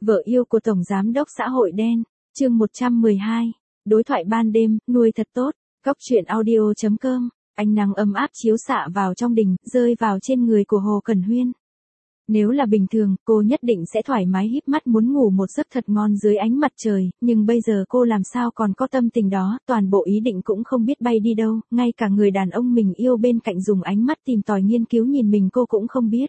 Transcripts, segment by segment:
Vợ yêu của Tổng Giám đốc xã hội đen, chương 112, đối thoại ban đêm, nuôi thật tốt, Cóc truyện audio.com, ánh nắng ấm áp chiếu xạ vào trong đình, rơi vào trên người của Hồ Cẩn Huyên. Nếu là bình thường, cô nhất định sẽ thoải mái híp mắt muốn ngủ một giấc thật ngon dưới ánh mặt trời, nhưng bây giờ cô làm sao còn có tâm tình đó, toàn bộ ý định cũng không biết bay đi đâu, ngay cả người đàn ông mình yêu bên cạnh dùng ánh mắt tìm tòi nghiên cứu nhìn mình cô cũng không biết.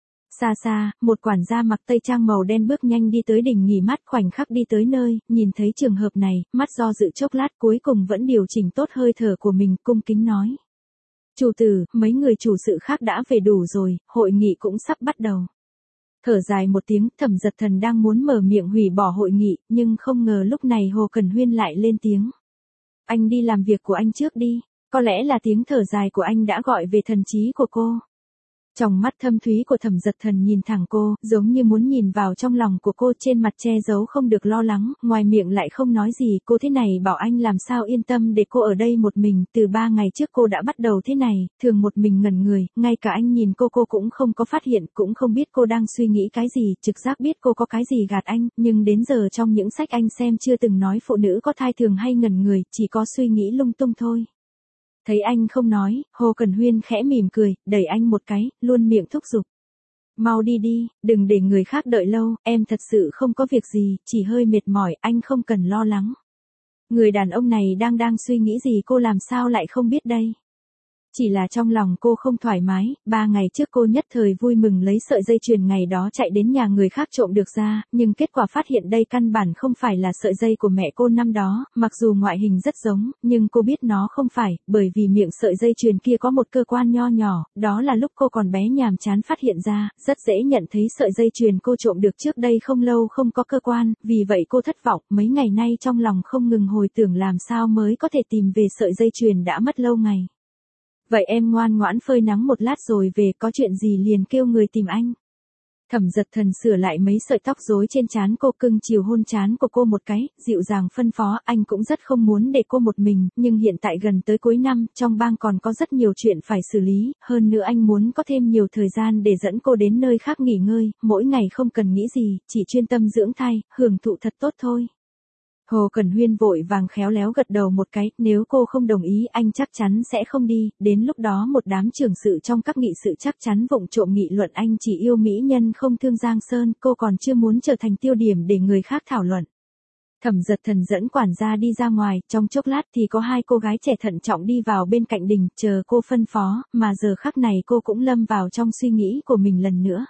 Xa xa, một quản gia mặc tây trang màu đen bước nhanh đi tới đình nghỉ mát, khoảnh khắc đi tới nơi, nhìn thấy trường hợp này, mắt do dự chốc lát cuối cùng vẫn điều chỉnh tốt hơi thở của mình, cung kính nói. Chủ tử, mấy người chủ sự khác đã về đủ rồi, hội nghị cũng sắp bắt đầu. Thở dài một tiếng, Thẩm Dật Thần đang muốn mở miệng hủy bỏ hội nghị, nhưng không ngờ lúc này Hồ Cẩn Huyên lại lên tiếng. Anh đi làm việc của anh trước đi, có lẽ là tiếng thở dài của anh đã gọi về thần trí của cô. Trong mắt thâm thúy của Thẩm Dật Thần nhìn thẳng cô, giống như muốn nhìn vào trong lòng của cô, trên mặt che giấu không được lo lắng, ngoài miệng lại không nói gì. Cô thế này bảo anh làm sao yên tâm để cô ở đây một mình, từ 3 ngày trước cô đã bắt đầu thế này, thường một mình ngẩn người, ngay cả anh nhìn cô cũng không có phát hiện, cũng không biết cô đang suy nghĩ cái gì, trực giác biết cô có cái gì gạt anh, nhưng đến giờ trong những sách anh xem chưa từng nói phụ nữ có thai thường hay ngẩn người, chỉ có suy nghĩ lung tung thôi. Thấy anh không nói, Hồ Cẩn Huyên khẽ mỉm cười, đẩy anh một cái, luôn miệng thúc giục. Mau đi đi, đừng để người khác đợi lâu, em thật sự không có việc gì, chỉ hơi mệt mỏi, anh không cần lo lắng. Người đàn ông này đang suy nghĩ gì cô làm sao lại không biết đây. Chỉ là trong lòng cô không thoải mái, 3 ngày trước cô nhất thời vui mừng lấy sợi dây chuyền ngày đó chạy đến nhà người khác trộm được ra, nhưng kết quả phát hiện đây căn bản không phải là sợi dây của mẹ cô năm đó, mặc dù ngoại hình rất giống, nhưng cô biết nó không phải, bởi vì miệng sợi dây chuyền kia có một cơ quan nho nhỏ, đó là lúc cô còn bé nhàm chán phát hiện ra, rất dễ nhận thấy sợi dây chuyền cô trộm được trước đây không lâu không có cơ quan, vì vậy cô thất vọng, mấy ngày nay trong lòng không ngừng hồi tưởng làm sao mới có thể tìm về sợi dây chuyền đã mất lâu ngày. Vậy em ngoan ngoãn phơi nắng một lát rồi về, có chuyện gì liền kêu người tìm anh. Thẩm Dật Thần sửa lại mấy sợi tóc rối trên trán cô, cưng chiều hôn trán của cô một cái, dịu dàng phân phó, anh cũng rất không muốn để cô một mình, nhưng hiện tại gần tới cuối năm, trong bang còn có rất nhiều chuyện phải xử lý, hơn nữa anh muốn có thêm nhiều thời gian để dẫn cô đến nơi khác nghỉ ngơi, mỗi ngày không cần nghĩ gì, chỉ chuyên tâm dưỡng thai, hưởng thụ thật tốt thôi. Hồ Cẩn Huyên vội vàng khéo léo gật đầu một cái, nếu cô không đồng ý anh chắc chắn sẽ không đi, đến lúc đó một đám trưởng sự trong các nghị sự chắc chắn vụng trộm nghị luận anh chỉ yêu mỹ nhân không thương Giang Sơn, cô còn chưa muốn trở thành tiêu điểm để người khác thảo luận. Thẩm Dật Thần dẫn quản gia đi ra ngoài, trong chốc lát thì có 2 cô gái trẻ thận trọng đi vào bên cạnh đình, chờ cô phân phó, mà giờ khắc này cô cũng lâm vào trong suy nghĩ của mình lần nữa.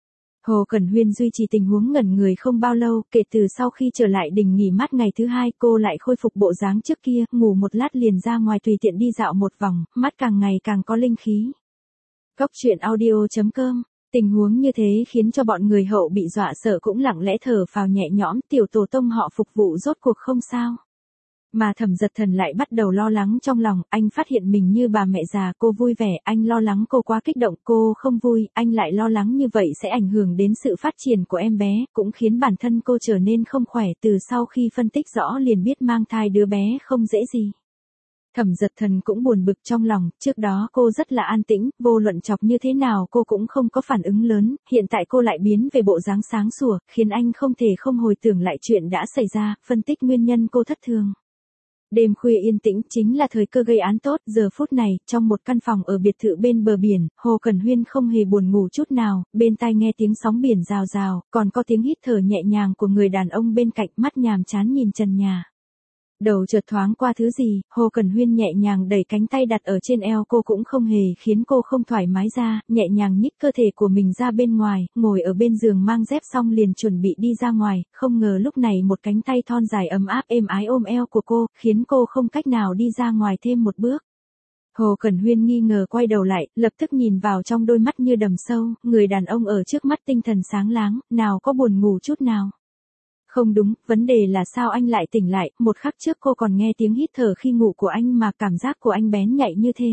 Hồ Cẩn Huyên duy trì tình huống ngẩn người không bao lâu, kể từ sau khi trở lại đình nghỉ mát ngày thứ 2 cô lại khôi phục bộ dáng trước kia, ngủ một lát liền ra ngoài tùy tiện đi dạo một vòng, mắt càng ngày càng có linh khí. Cóc truyện audio.com, tình huống như thế khiến cho bọn người hậu bị dọa sợ cũng lặng lẽ thở phào nhẹ nhõm, tiểu tổ tông họ phục vụ rốt cuộc không sao. Mà Thẩm Dật Thần lại bắt đầu lo lắng trong lòng, anh phát hiện mình như bà mẹ già, cô vui vẻ, anh lo lắng cô quá kích động, cô không vui, anh lại lo lắng như vậy sẽ ảnh hưởng đến sự phát triển của em bé, cũng khiến bản thân cô trở nên không khỏe, từ sau khi phân tích rõ liền biết mang thai đứa bé không dễ gì. Thẩm Dật Thần cũng buồn bực trong lòng, trước đó cô rất là an tĩnh, vô luận chọc như thế nào cô cũng không có phản ứng lớn, hiện tại cô lại biến về bộ dáng sáng sủa, khiến anh không thể không hồi tưởng lại chuyện đã xảy ra, phân tích nguyên nhân cô thất thường. Đêm khuya yên tĩnh chính là thời cơ gây án tốt, giờ phút này, trong một căn phòng ở biệt thự bên bờ biển, Hồ Cẩn Huyên không hề buồn ngủ chút nào, bên tai nghe tiếng sóng biển rào rào, còn có tiếng hít thở nhẹ nhàng của người đàn ông bên cạnh, mắt nhàm chán nhìn trần nhà. Đầu chợt thoáng qua thứ gì, Hồ Cẩn Huyên nhẹ nhàng đẩy cánh tay đặt ở trên eo cô cũng không hề khiến cô không thoải mái ra, nhẹ nhàng nhích cơ thể của mình ra bên ngoài, ngồi ở bên giường mang dép xong liền chuẩn bị đi ra ngoài, không ngờ lúc này một cánh tay thon dài ấm áp êm ái ôm eo của cô, khiến cô không cách nào đi ra ngoài thêm một bước. Hồ Cẩn Huyên nghi ngờ quay đầu lại, lập tức nhìn vào trong đôi mắt như đầm sâu, người đàn ông ở trước mắt tinh thần sáng láng, nào có buồn ngủ chút nào. Không đúng, vấn đề là sao anh lại tỉnh lại, một khắc trước cô còn nghe tiếng hít thở khi ngủ của anh mà cảm giác của anh bén nhạy như thế.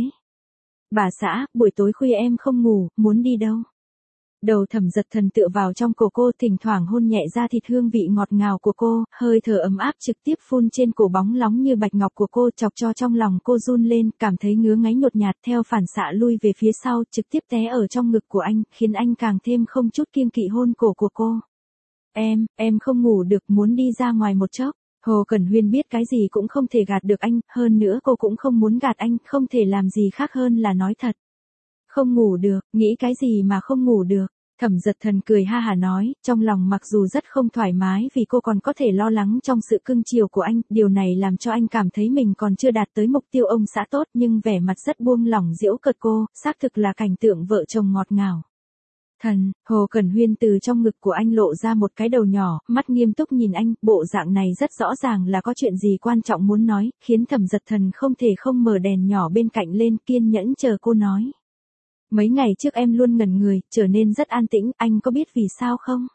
Bà xã, buổi tối khuya em không ngủ, muốn đi đâu? Đầu Thẩm Dật Thần tựa vào trong cổ cô, thỉnh thoảng hôn nhẹ da thịt hương vị ngọt ngào của cô, hơi thở ấm áp trực tiếp phun trên cổ bóng lóng như bạch ngọc của cô, chọc cho trong lòng cô run lên, cảm thấy ngứa ngáy nhột nhạt, theo phản xạ lui về phía sau, trực tiếp té ở trong ngực của anh, khiến anh càng thêm không chút kiêng kỵ hôn cổ của cô. Em không ngủ được, muốn đi ra ngoài một chốc. Hồ Cẩn Huyên biết cái gì cũng không thể gạt được anh, hơn nữa cô cũng không muốn gạt anh, không thể làm gì khác hơn là nói thật. Không ngủ được, nghĩ cái gì mà không ngủ được. Thẩm Dật Thần cười ha hả nói, trong lòng mặc dù rất không thoải mái vì cô còn có thể lo lắng trong sự cưng chiều của anh, điều này làm cho anh cảm thấy mình còn chưa đạt tới mục tiêu ông xã tốt, nhưng vẻ mặt rất buông lỏng giễu cợt cô, xác thực là cảnh tượng vợ chồng ngọt ngào. Thần, Hồ Cẩn Huyên từ trong ngực của anh lộ ra một cái đầu nhỏ, mắt nghiêm túc nhìn anh, bộ dạng này rất rõ ràng là có chuyện gì quan trọng muốn nói, khiến Thẩm Dật Thần không thể không mở đèn nhỏ bên cạnh lên, kiên nhẫn chờ cô nói. Mấy ngày trước em luôn ngẩn người, trở nên rất an tĩnh, anh có biết vì sao không?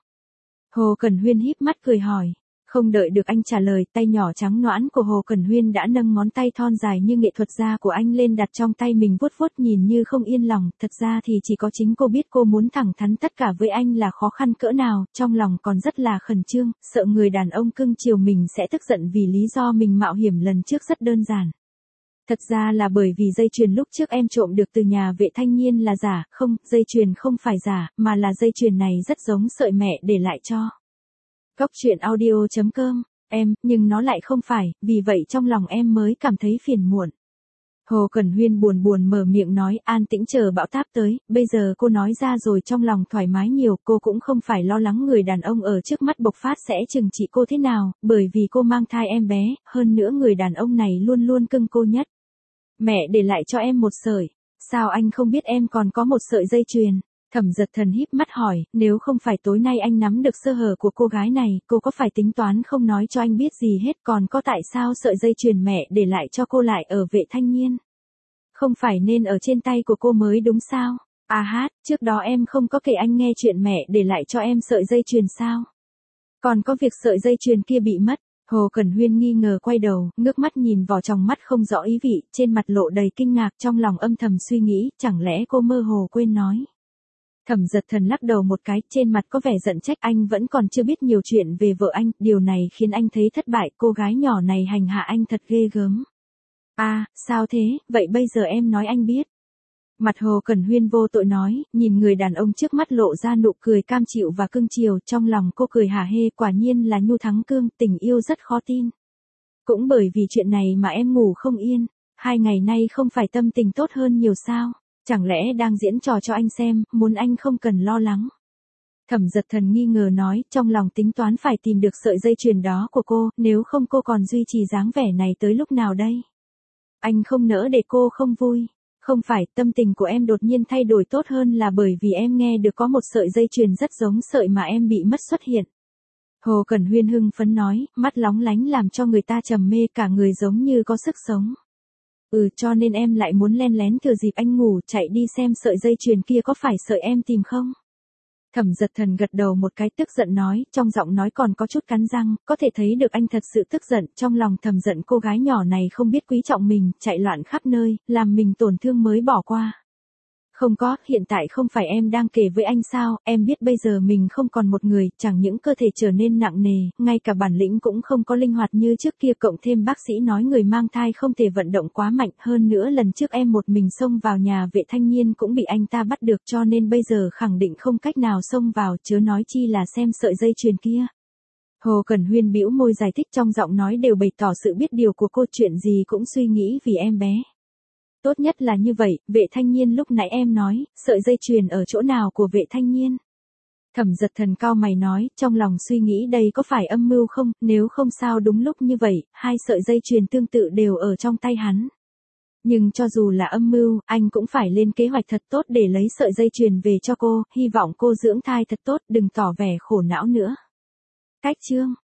Hồ Cẩn Huyên híp mắt cười hỏi. Không đợi được anh trả lời, tay nhỏ trắng nõn của Hồ Cẩn Huyên đã nâng ngón tay thon dài như nghệ thuật gia của anh lên đặt trong tay mình vuốt vuốt nhìn như không yên lòng, thật ra thì chỉ có chính cô biết cô muốn thẳng thắn tất cả với anh là khó khăn cỡ nào, trong lòng còn rất là khẩn trương, sợ người đàn ông cưng chiều mình sẽ tức giận vì lý do mình mạo hiểm lần trước rất đơn giản. Thật ra là bởi vì dây chuyền lúc trước em trộm được từ nhà vệ thanh niên là giả, không, dây chuyền không phải giả, mà là dây chuyền này rất giống sợi mẹ để lại cho. Cóc truyện audio.com, nhưng nó lại không phải, vì vậy trong lòng em mới cảm thấy phiền muộn. Hồ Cẩn Huyên buồn buồn mở miệng nói, an tĩnh chờ bão táp tới, bây giờ cô nói ra rồi trong lòng thoải mái nhiều, cô cũng không phải lo lắng người đàn ông ở trước mắt bộc phát sẽ trừng trị cô thế nào, bởi vì cô mang thai em bé, hơn nữa người đàn ông này luôn luôn cưng cô nhất. Mẹ để lại cho em một sợi, sao anh không biết em còn có một sợi dây chuyền? Thẩm Dật Thần híp mắt hỏi, nếu không phải tối nay anh nắm được sơ hở của cô gái này, cô có phải tính toán không nói cho anh biết gì hết, còn có tại sao sợi dây chuyền mẹ để lại cho cô lại ở vệ thanh niên? Không phải nên ở trên tay của cô mới đúng sao? Trước đó em không có kể anh nghe chuyện mẹ để lại cho em sợi dây chuyền sao? Còn có việc sợi dây chuyền kia bị mất. Hồ Cẩn Huyên nghi ngờ quay đầu, ngước mắt nhìn vào trong mắt không rõ ý vị, trên mặt lộ đầy kinh ngạc, trong lòng âm thầm suy nghĩ, chẳng lẽ cô mơ hồ quên nói. Thẩm Dật Thần lắc đầu một cái, trên mặt có vẻ giận trách, anh vẫn còn chưa biết nhiều chuyện về vợ anh, điều này khiến anh thấy thất bại, cô gái nhỏ này hành hạ anh thật ghê gớm. Sao thế, vậy bây giờ em nói anh biết. Mặt Hồ Cẩn Huyên vô tội nói, nhìn người đàn ông trước mắt lộ ra nụ cười cam chịu và cưng chiều, trong lòng cô cười hả hê, quả nhiên là nhu thắng cương, tình yêu rất khó tin. Cũng bởi vì chuyện này mà em ngủ không yên, 2 ngày nay không phải tâm tình tốt hơn nhiều sao, chẳng lẽ đang diễn trò cho anh xem, muốn anh không cần lo lắng. Thẩm Dật Thần nghi ngờ nói, trong lòng tính toán phải tìm được sợi dây chuyền đó của cô, nếu không cô còn duy trì dáng vẻ này tới lúc nào đây? Anh không nỡ để cô không vui. Không phải, tâm tình của em đột nhiên thay đổi tốt hơn là bởi vì em nghe được có một sợi dây chuyền rất giống sợi mà em bị mất xuất hiện. Hồ Cẩn Huyên hưng phấn nói, mắt lóng lánh làm cho người ta trầm mê, cả người giống như có sức sống. Cho nên em lại muốn len lén thừa dịp anh ngủ chạy đi xem sợi dây chuyền kia có phải sợi em tìm không? Thẩm Dật Thần gật đầu một cái tức giận nói, trong giọng nói còn có chút cắn răng, có thể thấy được anh thật sự tức giận, trong lòng thầm giận cô gái nhỏ này không biết quý trọng mình, chạy loạn khắp nơi, làm mình tổn thương mới bỏ qua. Không có, hiện tại không phải em đang kể với anh sao, em biết bây giờ mình không còn một người, chẳng những cơ thể trở nên nặng nề, ngay cả bản lĩnh cũng không có linh hoạt như trước kia, cộng thêm bác sĩ nói người mang thai không thể vận động quá mạnh, hơn nữa lần trước em một mình xông vào nhà vệ thanh niên cũng bị anh ta bắt được, cho nên bây giờ khẳng định không cách nào xông vào, chớ nói chi là xem sợi dây chuyền kia. Hồ Cẩn Huyên bĩu môi giải thích, trong giọng nói đều bày tỏ sự biết điều của cô, chuyện gì cũng suy nghĩ vì em bé. Tốt nhất là như vậy, vệ thanh niên lúc nãy em nói, sợi dây chuyền ở chỗ nào của vệ thanh niên? Thẩm Dật Thần cau mày nói, trong lòng suy nghĩ đây có phải âm mưu không, nếu không sao đúng lúc như vậy, 2 sợi dây chuyền tương tự đều ở trong tay hắn. Nhưng cho dù là âm mưu, anh cũng phải lên kế hoạch thật tốt để lấy sợi dây chuyền về cho cô, hy vọng cô dưỡng thai thật tốt, đừng tỏ vẻ khổ não nữa. Cách chương